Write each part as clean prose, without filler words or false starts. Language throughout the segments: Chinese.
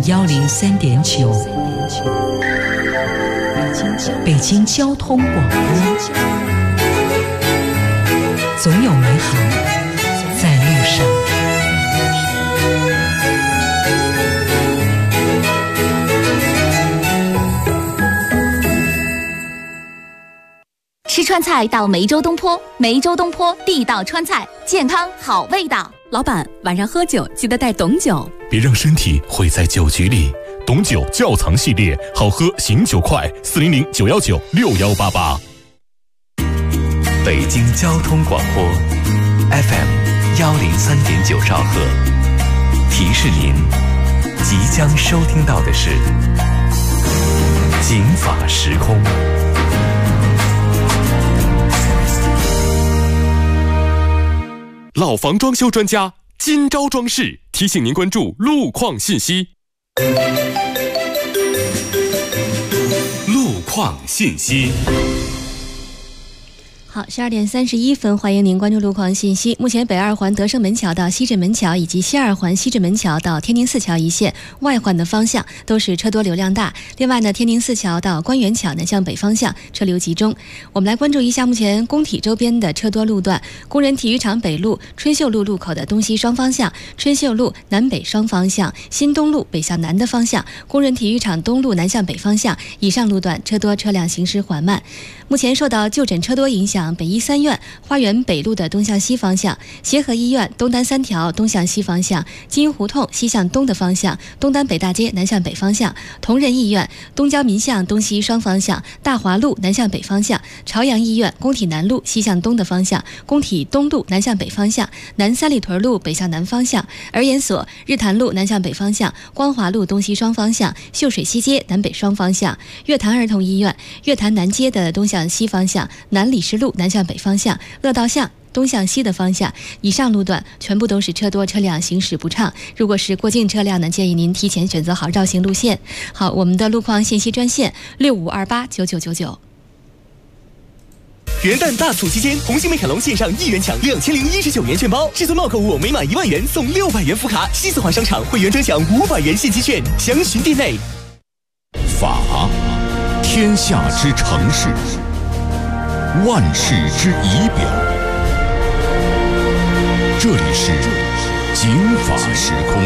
103.9，北京交通广播，总有美好在路上。 吃川菜到梅州东坡，梅州东坡地道川菜，健康好味道。 老板，晚上喝酒记得带董酒， 别让身体毁在酒局里。董酒窖藏系列，好喝醒酒快，400-919-6188。 北京交通广播 FM 103.9兆赫，提示您即将收听到的是警法时空。 老房装修专家今朝装饰提醒您关注路况信息。路况信息。 好，12点31分，欢迎您关注路况信息。目前北二环德胜门桥到西直门桥以及西二环西直门桥到天宁寺桥一线外环的方向都是车多流量大。另外呢，天宁寺桥到官园桥南向北方向车流集中。我们来关注一下目前工体周边的车多路段：工人体育场北路春秀路路口的东西双方向，春秀路南北双方向，新东路北向南的方向，工人体育场东路南向北方向以上路段车多车辆行驶缓慢。目前受到就诊车多影响，北医三院花园北路的东向西方向，协和医院东单3条东向西方向，金胡同西向东的方向，东单北大街南向北方向，同仁医院东郊民巷东西双方向，大华路南向北方向，朝阳医院工体南路西向东的方向，工体东路南向北方向，南三里屯路北向南方向，儿研所日坛路南向北方向，光华路东西双方向，秀水西街南北双方向，乐坛儿童医院乐坛南街的东向西方向，南礼士路南向北方向，乐道巷东向西的方向，以上路段全部都是车多车辆行驶不畅。如果是过境车辆呢，建议您提前选择好绕行路线。好，我们的路况信息专线65289999。 元旦大促期间，红星美凯龙线上1元抢2019元券包，至尊帽购物每满1万元送600元福卡，西四环商场会员专享500元现金券，详询店内。 法，天下之城市，万世之仪表。这里是警法时空。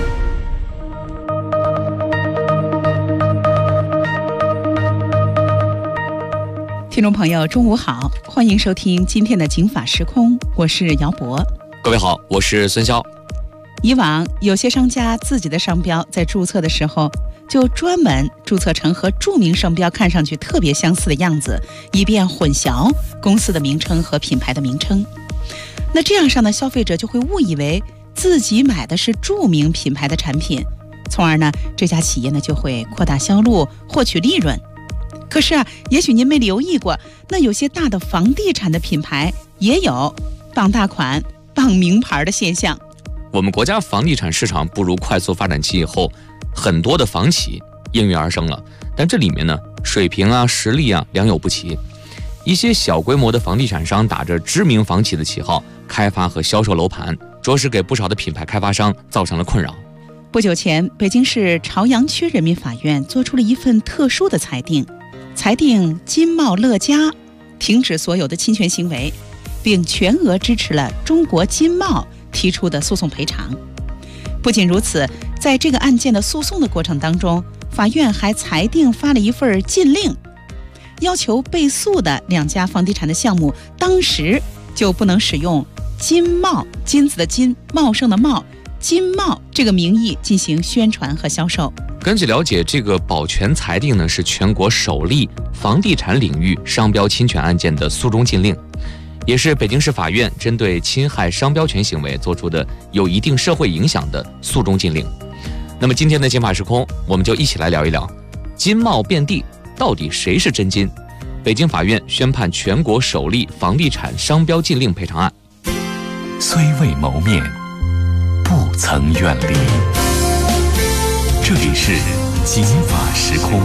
听众朋友，中午好，欢迎收听今天的警法时空，我是姚博。 各位好，我是孙潇。 以往有些商家自己的商标在注册的时候，就专门注册成和著名商标看上去特别相似的样子，以便混淆公司的名称和品牌的名称。那这样上的消费者就会误以为自己买的是著名品牌的产品，从而呢，这家企业呢就会扩大销路，获取利润。可是啊，也许您没留意过，那有些大的房地产的品牌也有傍大款、傍名牌的现象。 我们国家房地产市场步入快速发展期以后，很多的房企应运而生了，但这里面呢，水平啊、实力啊良莠不齐。一些小规模的房地产商打着知名房企的旗号，开发和销售楼盘，着实给不少的品牌开发商造成了困扰。 不久前，北京市朝阳区人民法院作出了一份特殊的裁定，裁定金茂乐嘉停止所有的侵权行为，并全额支持了中国金茂提出的诉讼赔偿。不仅如此，在这个案件的诉讼的过程当中，法院还裁定发了一份禁令，要求被诉的2家房地产的项目当时就不能使用金茂，金子的金，茂盛的茂，金茂这个名义进行宣传和销售。 根据了解，这个保全裁定呢，是全国首例房地产领域商标侵权案件的诉讼禁令，也是北京市法院针对侵害商标权行为做出的有一定社会影响的诉讼禁令。那么今天的警法时空，我们就一起来聊一聊金茂遍地，到底谁是真金？北京法院宣判全国首例房地产商标禁令赔偿案。 虽未谋面，不曾远离。这里是警法时空。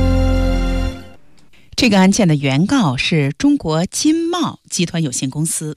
这个案件的原告是中国金茂集团有限公司。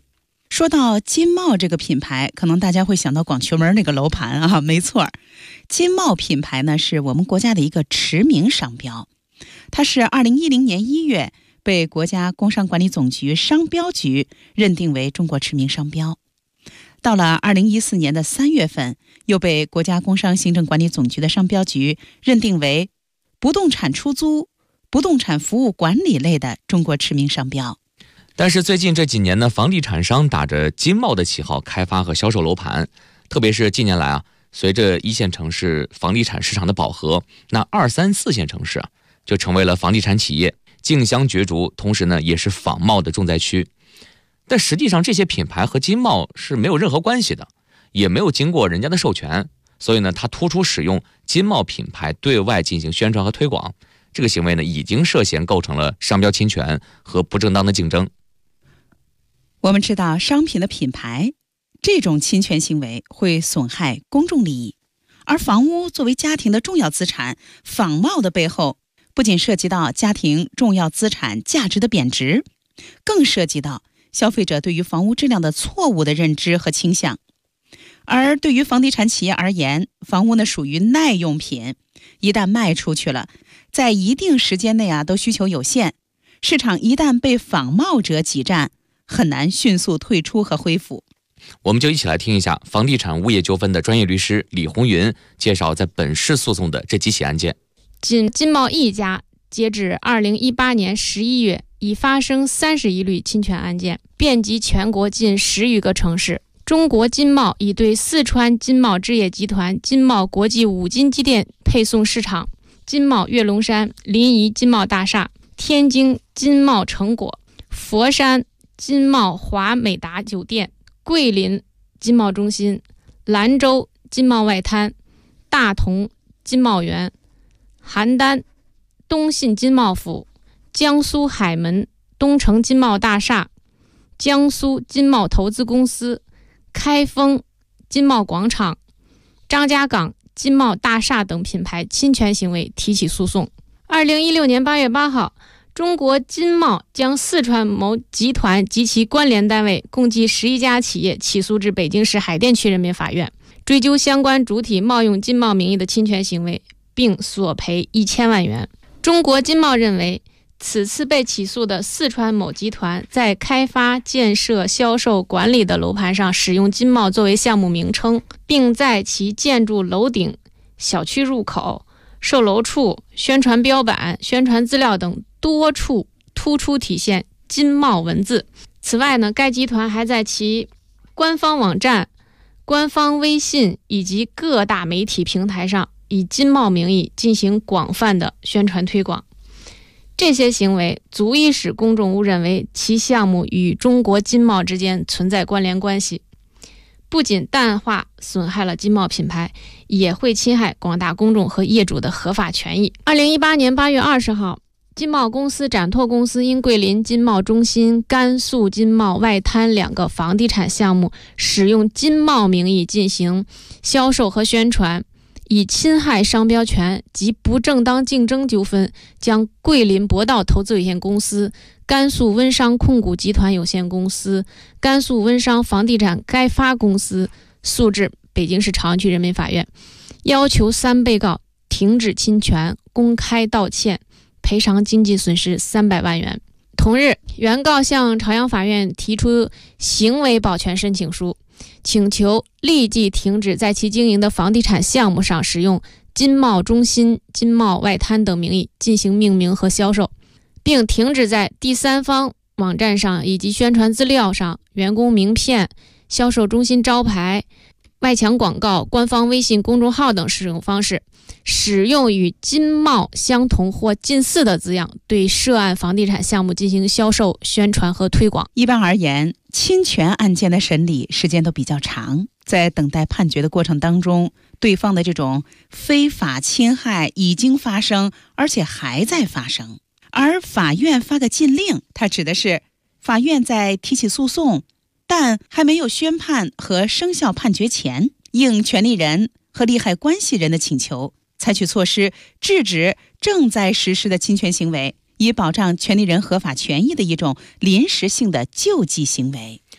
说到金茂这个品牌，可能大家会想到广渠门那个楼盘啊，没错，金茂品牌呢是我们国家的一个驰名商标，它是2010年1月被国家工商管理总局商标局认定为中国驰名商标。到了2014年的3月份，又被国家工商行政管理总局的商标局认定为不动产出租、不动产服务管理类的中国驰名商标。 但是最近这几年呢，房地产商打着金茂的旗号开发和销售楼盘，特别是近年来随着1线城市房地产市场的饱和，那2、3、4线城市就成为了房地产企业竞相角逐，同时呢也是仿冒的重灾区。但实际上这些品牌和金茂是没有任何关系的，也没有经过人家的授权，所以呢他突出使用金茂品牌对外进行宣传和推广，这个行为呢已经涉嫌构成了商标侵权和不正当的竞争。 我们知道商品的品牌这种侵权行为会损害公众利益，而房屋作为家庭的重要资产，仿冒的背后不仅涉及到家庭重要资产价值的贬值，更涉及到消费者对于房屋质量的错误的认知和倾向。而对于房地产企业而言，房屋呢属于耐用品，一旦卖出去了，在一定时间内都需求有限，市场一旦被仿冒者挤占，很难迅速退出和恢复。 我们就一起来听一下房地产物业纠纷的专业律师李红云介绍在本市诉讼的这几起案件。 仅金茂一家，截止2018年11月，已发生31例侵权案件，遍及全国近10余个城市。中国金茂已对四川金茂置业集团金茂国际五金机电配送市场、金茂跃龙山临沂金茂大厦、天津金茂成果、佛山金茂华美达酒店、桂林金茂中心、兰州金茂外滩、大同金茂园、邯郸东信金茂府、江苏海门东城金茂大厦、江苏金茂投资公司、开封金茂广场、张家港金茂大厦等品牌侵权行为提起诉讼。2016年8月8号，中国金茂将四川某集团及其关联单位共计11家企业起诉至北京市海淀区人民法院，追究相关主体冒用金茂名义的侵权行为，并索赔1000万元。中国金茂认为，此次被起诉的四川某集团在开发、建设、销售、管理的楼盘上使用金茂作为项目名称，并在其建筑楼顶、小区入口、售楼处、宣传标板、宣传资料等多处突出体现金茂文字。此外呢，该集团还在其官方网站、官方微信以及各大媒体平台上以金茂名义进行广泛的宣传推广。这些行为足以使公众误认为其项目与中国金茂之间存在关联关系，不仅淡化损害了金茂品牌，也会侵害广大公众和业主的合法权益。2018年8月20号，金茂公司展拓公司因桂林金茂中心、甘肃金茂外滩2个房地产项目使用金茂名义进行销售和宣传，以侵害商标权及不正当竞争纠纷，将桂林博道投资有限公司、甘肃温商控股集团有限公司、甘肃温商房地产开发公司诉至北京市朝阳区人民法院，要求3被告停止侵权、公开道歉、赔偿经济损失300万元。同日，原告向朝阳法院提出行为保全申请书，请求立即停止在其经营的房地产项目上使用金茂中心、金茂外滩等名义进行命名和销售，并停止在第三方网站上以及宣传资料上、员工名片、销售中心招牌、外墙广告、官方微信公众号等使用方式，使用与金茂相同或近似的字样，对涉案房地产项目进行销售、宣传和推广。 一般而言，侵权案件的审理时间都比较长，在等待判决的过程当中，对方的这种非法侵害已经发生，而且还在发生。而法院发个禁令，它指的是法院在提起诉讼但还没有宣判和生效判决前，应权利人和利害关系人的请求，采取措施制止正在实施的侵权行为，以保障权利人合法权益的一种临时性的救济行为。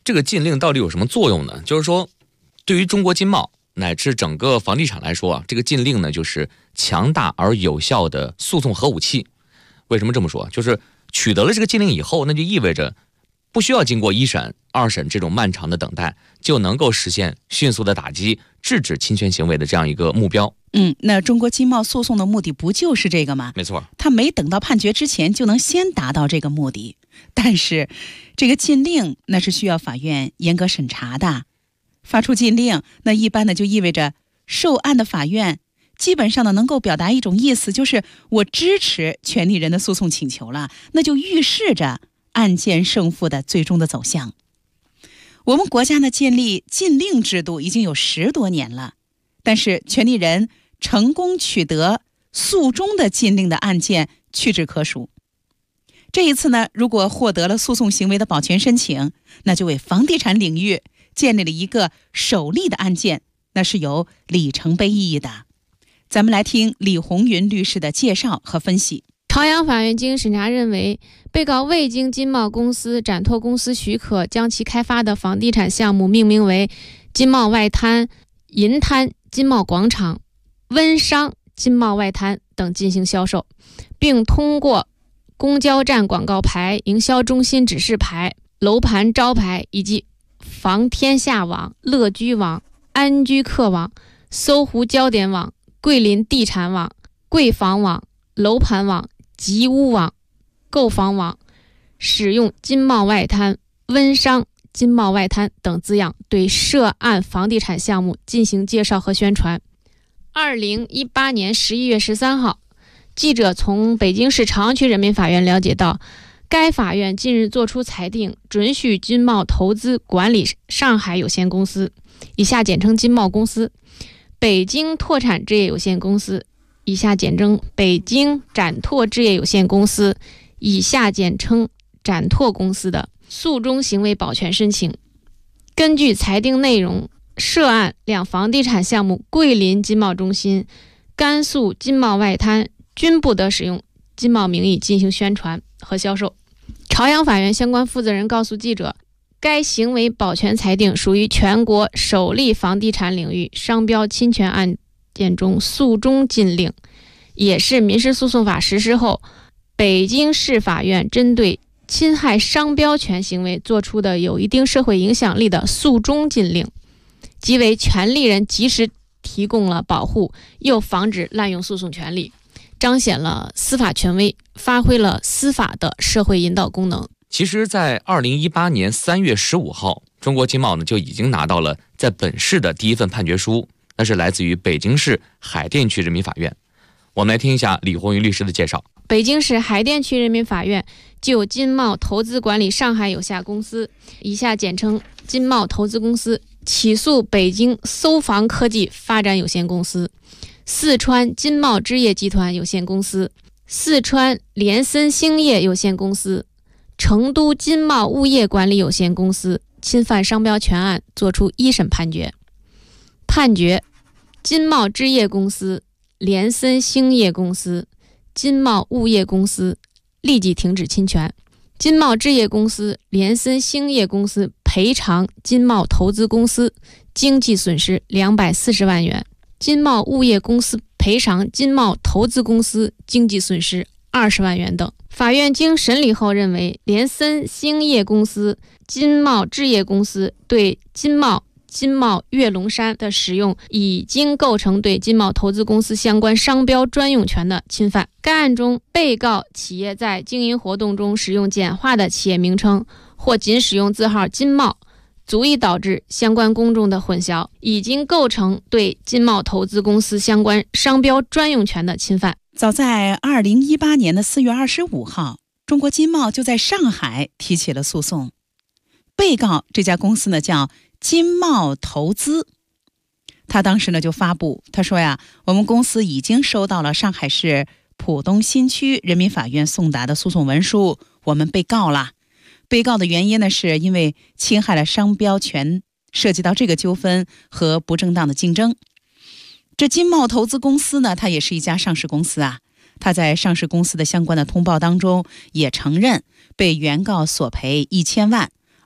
这个禁令到底有什么作用呢？就是说，对于中国经贸乃至整个房地产来说啊，这个禁令呢，就是强大而有效的诉讼核武器。为什么这么说？就是取得了这个禁令以后，那就意味着不需要经过1审、2审这种漫长的等待，就能够实现迅速的打击、制止侵权行为的这样一个目标。 那中国经贸诉讼的目的不就是这个吗？ 没错， 他没等到判决之前就能先达到这个目的。但是这个禁令那是需要法院严格审查的，发出禁令那一般的就意味着受案的法院基本上呢能够表达一种意思，就是我支持权利人的诉讼请求了，那就预示着案件胜负的最终的走向。我们国家呢建立禁令制度已经有10多年了，但是权利人成功取得诉终的禁令的案件屈指可数。这一次呢，如果获得了诉讼行为的保全申请，那就为房地产领域建立了一个首例的案件，那是有里程碑意义的。咱们来听李红云律师的介绍和分析。 朝阳法院经审查认为，被告未经经贸公司、展拓公司许可，将其开发的房地产项目命名为金茂外滩、银滩金茂广场、温商金茂外滩等进行销售，并通过公交站广告牌、营销中心指示牌、楼盘招牌以及房天下网、乐居网、安居客网、搜狐焦点网、桂林地产网、贵房网、楼盘网、吉屋网、购房网，使用金茂外滩、温商金茂外滩等字样对涉案房地产项目进行介绍和宣传。2018年11月13号，记者从北京市朝阳区人民法院了解到，该法院近日作出裁定，准许金茂投资管理上海有限公司（以下简称金茂公司）、北京拓产置业有限公司（以下简称北京展拓置业有限公司）以下简称展拓公司的诉终行为保全申请。根据裁定内容，涉案两房地产项目桂林金茂中心、甘肃金茂外滩均不得使用金茂名义进行宣传和销售。朝阳法院相关负责人告诉记者，该行为保全裁定属于全国首例房地产领域商标侵权案件中诉终禁令，也是民事诉讼法实施后北京市法院针对侵害商标权行为做出的有一定社会影响力的诉终禁令，即为权利人及时提供了保护，又防止滥用诉讼权利，彰显了司法权威，发挥了司法的社会引导功能。 其实在2018年3月15号，中国经贸呢就已经拿到了在本市的第一份判决书，那是来自于北京市海淀区人民法院。我们来听一下李红云律师的介绍。 北京市海淀区人民法院就金茂投资管理上海有限公司（以下简称金茂投资公司）起诉北京搜房科技发展有限公司、四川金茂置业集团有限公司、四川联森兴业有限公司、成都金茂物业管理有限公司侵犯商标权案作出一审判决。判决：金茂置业公司、联森兴业公司、金茂物业公司立即停止侵权，金茂置业公司、联森兴业公司赔偿金茂投资公司经济损失240万元，金茂物业公司赔偿金茂投资公司经济损失20万元等。法院经审理后认为，联森兴业公司、金茂置业公司对金茂跃龙山的使用已经构成对金茂投资公司相关商标专用权的侵犯。该案中，被告企业在经营活动中使用简化的企业名称或仅使用字号金茂，足以导致相关公众的混淆，已经构成对金茂投资公司相关商标专用权的侵犯。 早在2018年的4月25号，中国金茂就在上海提起了诉讼。被告这家公司呢叫金茂投资，他当时呢就发布，他说呀，我们公司已经收到了上海市浦东新区人民法院送达的诉讼文书，我们被告了。被告的原因呢，是因为侵害了商标权，涉及到这个纠纷和不正当的竞争。这金茂投资公司呢，它也是一家上市公司啊，他在上市公司的相关的通报当中也承认被原告索赔1000万。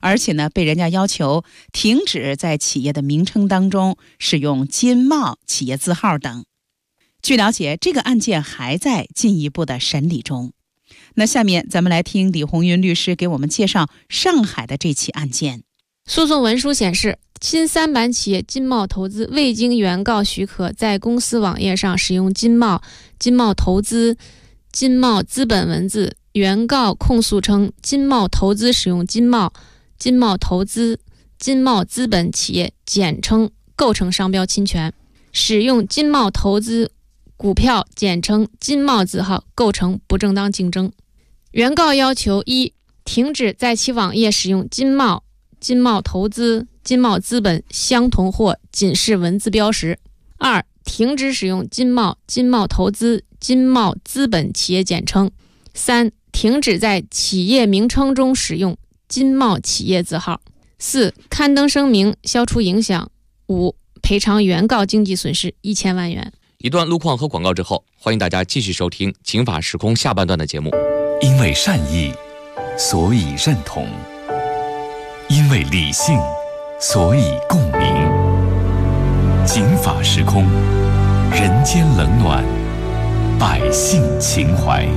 而且呢，被人家要求停止在企业的名称当中使用金茂企业字号等。据了解，这个案件还在进一步的审理中。那下面咱们来听李红云律师给我们介绍上海的这起案件。 诉讼文书显示，新三板企业金茂投资未经原告许可，在公司网页上使用金茂、金茂投资、金茂资本文字。原告控诉称，金茂投资使用金茂、金茂投资、金茂资本企业简称构成商标侵权，使用金茂投资股票简称金茂字号构成不正当竞争。原告要求：一、停止在其网页使用金茂、金茂投资、金茂资本相同或仅是文字标识；二、停止使用金茂、金茂投资、金茂资本企业简称；三、停止在企业名称中使用金茂企业字号；四、刊登声明消除影响；五、赔偿原告经济损失1000万元。 一段路况和广告之后，欢迎大家继续收听《警法时空》下半段的节目。 因为善意，所以认同；因为理性，所以共鸣。警法时空，人间冷暖，百姓情怀。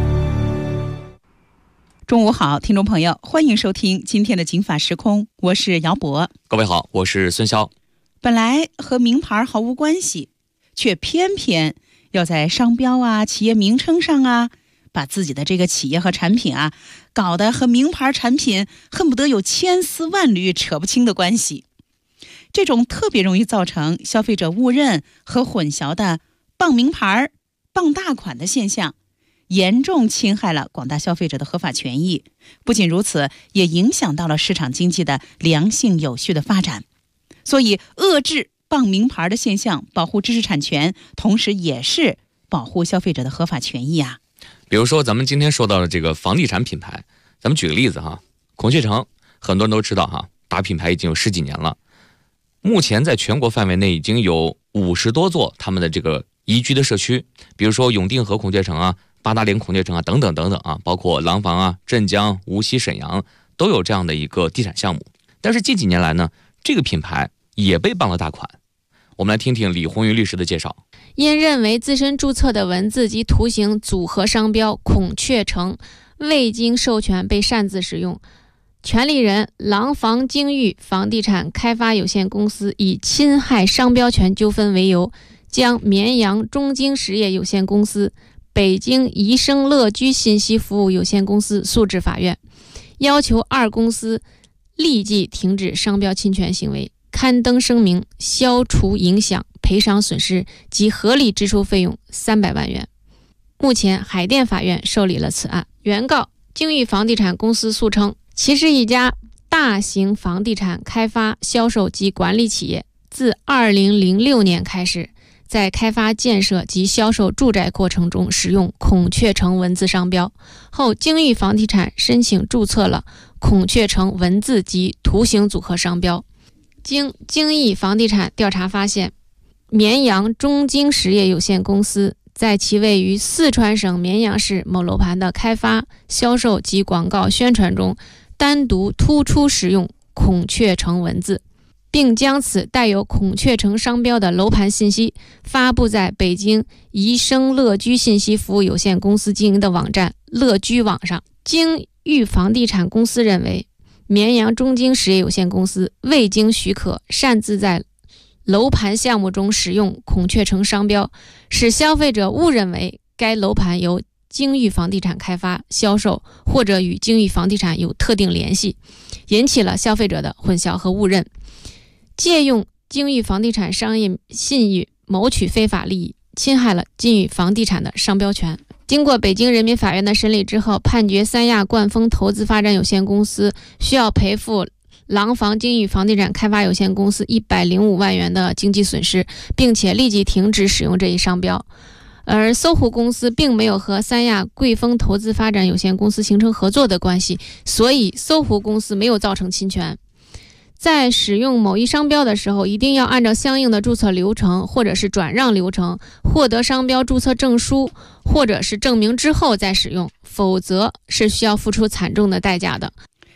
中午好，听众朋友，欢迎收听今天的警法时空，我是姚博。 各位好，我是孙潇。 本来和名牌毫无关系，却偏偏要在商标啊、企业名称上啊，把自己的这个企业和产品啊，搞得和名牌产品恨不得有千丝万缕扯不清的关系。这种特别容易造成消费者误认和混淆的傍名牌、傍大款的现象，严重侵害了广大消费者的合法权益。不仅如此，也影响到了市场经济的良性有序的发展。所以遏制傍名牌的现象，保护知识产权，同时也是保护消费者的合法权益啊。 比如说咱们今天说到的这个房地产品牌，咱们举个例子哈，孔雀城很多人都知道哈，大品牌已经有10几年了，目前在全国范围内已经有50多座他们的这个宜居的社区，比如说永定河孔雀城啊、八达岭孔雀城啊等等等等啊，包括廊坊啊、镇江、无锡、沈阳都有这样的一个地产项目。但是近几年来呢，这个品牌也被傍了大款。我们来听听李红云律师的介绍。 因认为自身注册的文字及图形组合商标孔雀城未经授权被擅自使用，权利人廊坊京域房地产开发有限公司以侵害商标权纠纷为由，将绵阳中京实业有限公司、北京宜生乐居信息服务有限公司诉至法院，要求二公司立即停止商标侵权行为，刊登声明消除影响，赔偿损失及合理支出费用300万元。目前海淀法院受理了此案。原告京域房地产公司诉称，其是一家大型房地产开发、销售及管理企业，自2006年开始，在开发建设及销售住宅过程中使用孔雀城文字商标后，京域房地产申请注册了孔雀城文字及图形组合商标。经京域房地产调查发现，绵阳中京实业有限公司在其位于四川省绵阳市某楼盘的开发、销售及广告宣传中，单独突出使用孔雀城文字，并将此带有孔雀城商标的楼盘信息发布在北京宜生乐居信息服务有限公司经营的网站乐居网上。京域房地产公司认为，绵阳中京实业有限公司未经许可擅自在楼盘项目中使用孔雀城商标，使消费者误认为该楼盘由京域房地产开发、销售或者与京域房地产有特定联系，引起了消费者的混淆和误认，借用京域房地产商业信誉谋取非法利益，侵害了京域房地产的商标权。经过北京人民法院的审理之后，判决三亚冠丰投资发展有限公司需要赔付廊坊京域房地产开发有限公司105万元的经济损失，并且立即停止使用这一商标。而搜狐公司并没有和三亚桂丰投资发展有限公司形成合作的关系，所以搜狐公司没有造成侵权。在使用某一商标的时候，一定要按照相应的注册流程或者是转让流程，获得商标注册证书或者是证明之后再使用，否则是需要付出惨重的代价的。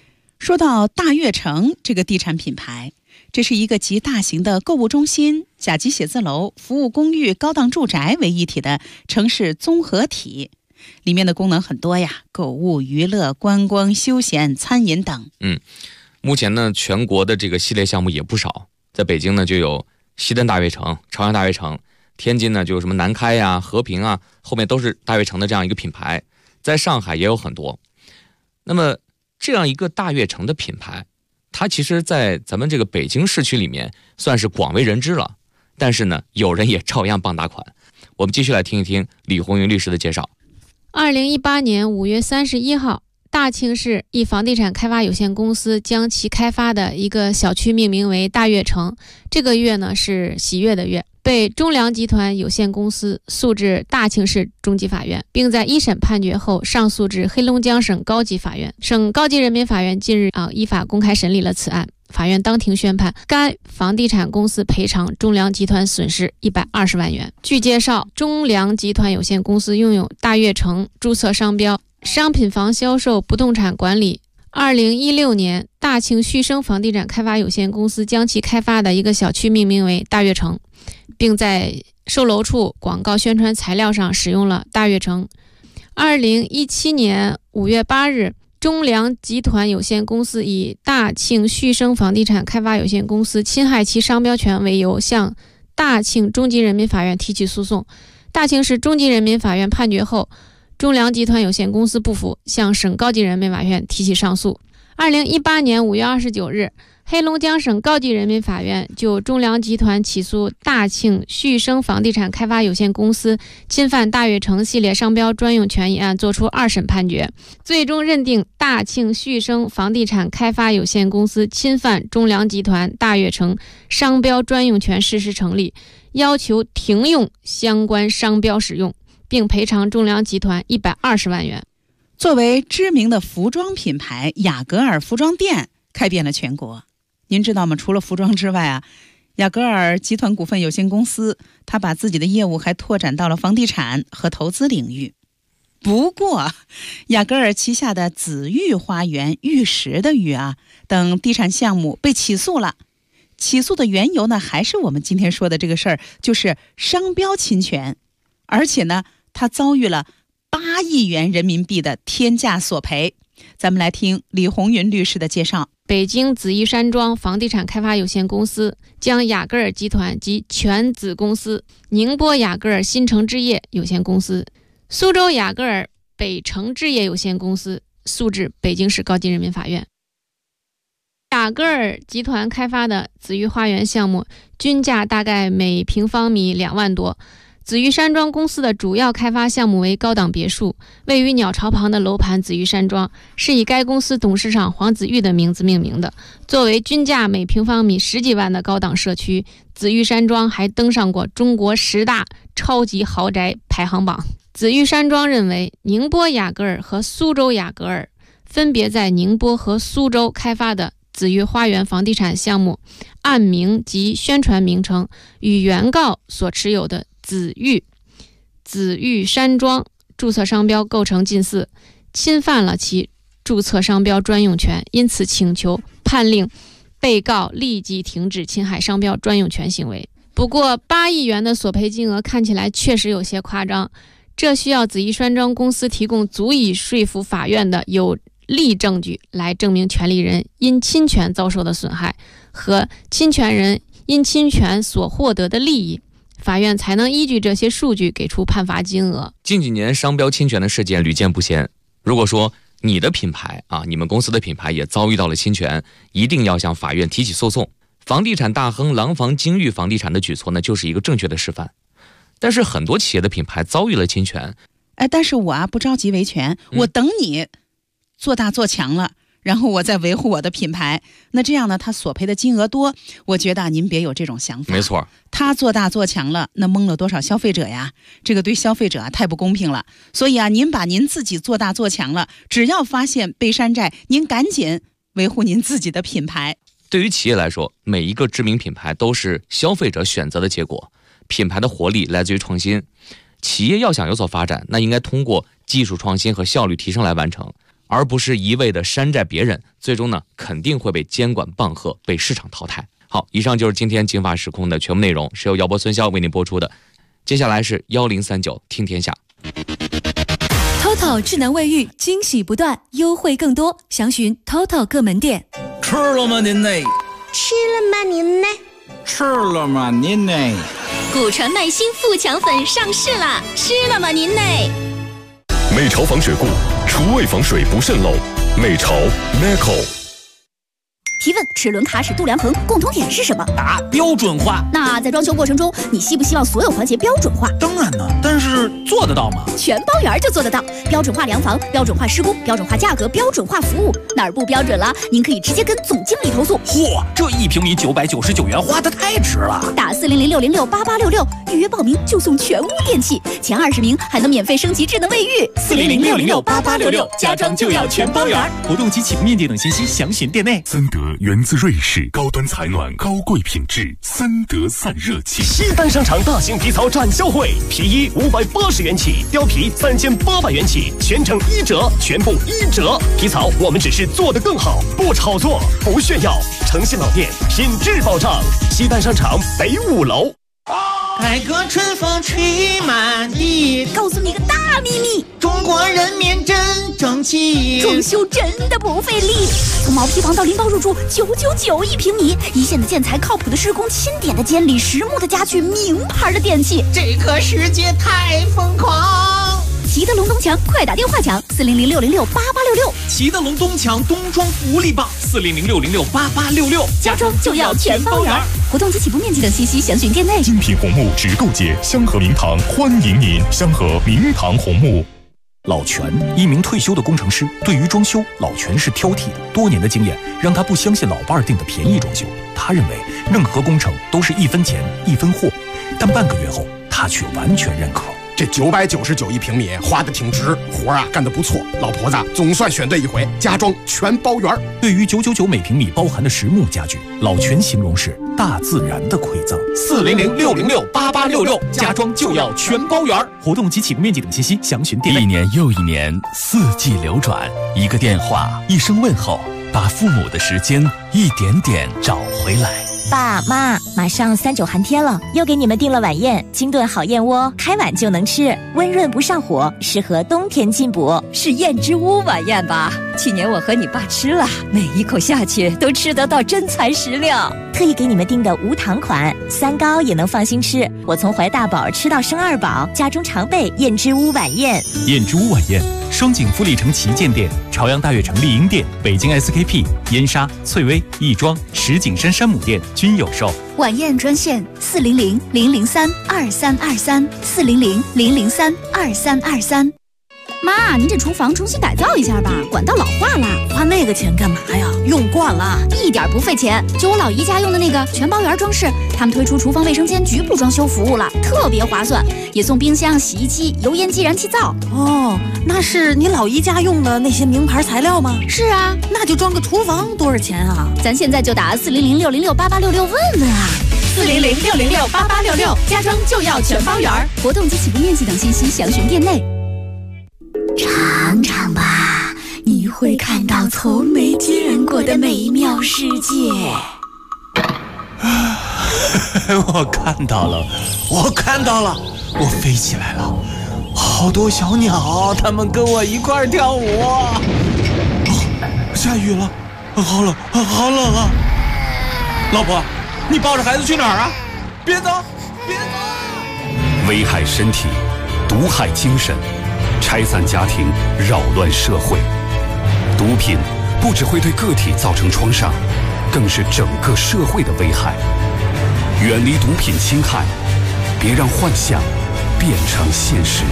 说到大悦城这个地产品牌，这是一个集大型的购物中心、甲级写字楼、服务公寓、高档住宅为一体的城市综合体，里面的功能很多呀，购物、娱乐、观光、休闲、餐饮等。 目前呢，全国的这个系列项目也不少，在北京呢就有西单大悦城、朝阳大悦城，天津呢就有什么南开呀、和平啊，后面都是大悦城的这样一个品牌，在上海也有很多。那么这样一个大悦城的品牌，它其实在咱们这个北京市区里面算是广为人知了，但是呢，有人也照样傍大款。我们继续来听一听李红云律师的介绍。 2018年5月31号，大庆市一房地产开发有限公司将其开发的一个小区命名为大悦城。这个悦呢是喜悦的悦，被中粮集团有限公司诉至大庆市中级法院，并在一审判决后上诉至黑龙江省高级法院。省高级人民法院近日依法公开审理了此案。法院当庭宣判，该房地产公司赔偿中粮集团损失120万元。据介绍，中粮集团有限公司拥有大悦城注册商标、商品房销售、不动产管理。2016年，大庆旭升房地产开发有限公司将其开发的一个小区命名为大悦城，并在售楼处广告宣传材料上使用了大悦城。2017年5月8日，中粮集团有限公司以大庆旭升房地产开发有限公司侵害其商标权为由，向大庆中级人民法院提起诉讼。大庆市中级人民法院判决后，中粮集团有限公司不服，向省高级人民法院提起上诉。2018年5月29日，黑龙江省高级人民法院就中粮集团起诉大庆旭升房地产开发有限公司侵犯大悦城系列商标专用权一案作出2审判决，最终认定大庆旭升房地产开发有限公司侵犯中粮集团大悦城商标专用权事实成立，要求停用相关商标使用，并赔偿中粮集团120万元。 作为知名的服装品牌，雅戈尔服装店开遍了全国。您知道吗？除了服装之外啊，雅戈尔集团股份有限公司，它把自己的业务还拓展到了房地产和投资领域。不过，雅戈尔旗下的紫玉花园、玉石的玉等地产项目被起诉了。起诉的缘由呢，还是我们今天说的这个事儿，就是商标侵权。而且呢，它遭遇了8亿元人民币的天价索赔。咱们来听李红云律师的介绍。 北京紫玉山庄房地产开发有限公司将雅戈尔集团及全子公司宁波雅戈尔新城置业有限公司、苏州雅戈尔北城置业有限公司诉至北京市高级人民法院。雅戈尔集团开发的紫玉花园项目均价大概每平方米2万多。紫玉山庄公司的主要开发项目为高档别墅，位于鸟巢旁的楼盘紫玉山庄是以该公司董事长黄子玉的名字命名的。作为均价每平方米10几万的高档社区，紫玉山庄还登上过中国10大超级豪宅排行榜。紫玉山庄认为，宁波雅戈尔和苏州雅戈尔分别在宁波和苏州开发的紫玉花园房地产项目案名及宣传名称与原告所持有的紫玉山庄注册商标构成近似，侵犯了其注册商标专用权，因此请求判令被告立即停止侵害商标专用权行为。不过8亿元的索赔金额看起来确实有些夸张，这需要紫玉山庄公司提供足以说服法院的有力证据来证明权利人因侵权遭受的损害和侵权人因侵权所获得的利益，法院才能依据这些数据给出判罚金额。 近几年商标侵权的事件屡见不鲜，如果说你的品牌你们公司的品牌也遭遇到了侵权，一定要向法院提起诉讼。房地产大亨廊坊金域房地产的举措呢，就是一个正确的示范。但是很多企业的品牌遭遇了侵权， 但是我不着急维权，我等你做大做强了，然后我再维护我的品牌。那这样呢，他索赔的金额多，我觉得您别有这种想法。 没错， 他做大做强了，那蒙了多少消费者呀？这个对消费者太不公平了。所以您把您自己做大做强了，只要发现被山寨，您赶紧维护您自己的品牌。 对于企业来说，每一个知名品牌都是消费者选择的结果，品牌的活力来自于创新。企业要想有所发展，那应该通过技术创新和效率提升来完成， 而不是一味的山寨别人，最终呢肯定会被监管棒喝，被市场淘汰。好，以上就是今天金法时空的全部内容，是由姚波、孙潇为您播出的。接下来是1039听天下。 TOTO 智能卫浴惊喜不断，优惠更多，详询 TOTO 各门店。 吃了吗您呢？ 吃了吗您呢？ 吃了吗您呢？ 古城耐心富强粉上市啦！吃了吗您呢？ 美潮防水固，厨卫防水不渗漏。美潮 Meco。 提问：齿轮卡尺度量衡共同点是什么？ 答：标准化。 那在装修过程中，你希不希望所有环节标准化？ 当然呢，但是做得到吗？ 全包圆就做得到。标准化量房、标准化施工、标准化价格、标准化服务，哪儿不标准了？您可以直接跟总经理投诉。 嚯，这1平米999元花得太值了！ 打400-606-8866预约报名就送全屋电器，前20名还能免费升级智能卫浴。 400-606-8866，家装就要全包圆。活动及起步面积等信息详询店内。 森德源自瑞士，高端采暖，高贵品质，森德散热器。 西单商场大型皮草展销会，皮衣580元起，貂皮3800元起，全程1折，全部1折。皮草我们只是做得更好，不炒作，不炫耀，诚信老店，品质保障。西单商场北5楼。 改革春风吹满地， 告诉你个大秘密， 中国人民真争气， 装修真的不费力。从毛坯房到拎包入住，9991平米，一线的建材，靠谱的施工，钦点的监理，实木的家具，名牌的电器， 这个世界太疯狂。 齐德龙东墙，快打电话抢400-606-8866。 齐德龙东墙冬装福利棒，400-606-8866， 家装就要全包圆。活动及起步面积等信息详询店内。 精品红木直购节，香河明堂欢迎您！香河明堂红木。 老全，一名退休的工程师，对于装修，老全是挑剔的。多年的经验让他不相信老伴儿订的便宜装修，他认为任何工程都是1分钱1分货。但半个月后，他却完全认可。 这9991平米花得挺值，活啊干得不错，老婆子总算选对一回，家装全包圆。 对于999每平米包含的实木家具，老全形容是大自然的馈赠。 400-606-8866，家装就要全包圆。活动及起步面积等信息详询店内。 1年又1年，4季流转，一个电话，1声问候，把父母的时间一点点找回来。 爸妈，马上3-9寒天了，又给你们订了晚宴，清炖好燕窝，开碗就能吃，温润不上火，适合冬天进补。 是燕之屋晚宴吧？去年我和你爸吃了，每一口下去都吃得到真材实料。 特意给你们订的无糖款，3高也能放心吃。我从怀大宝吃到生2宝，家中常备燕之屋晚宴。 燕之屋晚宴，双井富力城旗舰店、朝阳大悦城丽婴店、北京 SKP、燕莎、翠微、亦庄、石景山山姆店均有售。 晚宴专线400-003-2323，400-003-2323。妈，您这厨房重新改造一下吧，管道老化了。 花那个钱干嘛呀？用惯了， 一点不费钱。就我老姨家用的那个全包圆装饰，他们推出厨房卫生间局部装修服务了，特别划算，也送冰箱、洗衣机、油烟机、燃气灶。 哦，那是你老姨家用的那些名牌材料吗？ 是啊， 那就装个厨房多少钱啊？ 咱现在就打400-606-8866问问啊。 400-606-8866，家装就要全包圆。 活动及起步面积等信息详询店内。尝尝吧，你会看到从没见过的美妙世界。 我看到了，我飞起来了，好多小鸟，它们跟我一块儿跳舞。下雨了，好冷啊！老婆，你抱着孩子去哪儿啊？别走！ 危害身体，毒害精神，拆散家庭，扰乱社会。毒品不只会对个体造成创伤，更是整个社会的危害。远离毒品侵害，别让幻想变成现实。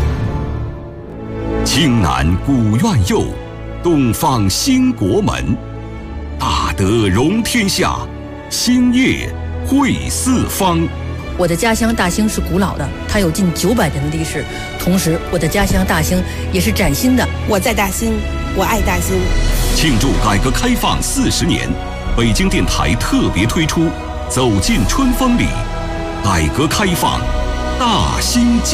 青南古院右，东方兴国门。大德容天下，兴业惠四方。 我的家乡大兴是古老的，它有近900年的历史。同时，我的家乡大兴也是崭新的。 我在大兴，我爱大兴。 庆祝改革开放40年，北京电台特别推出《走进春风里》，改革开放大兴。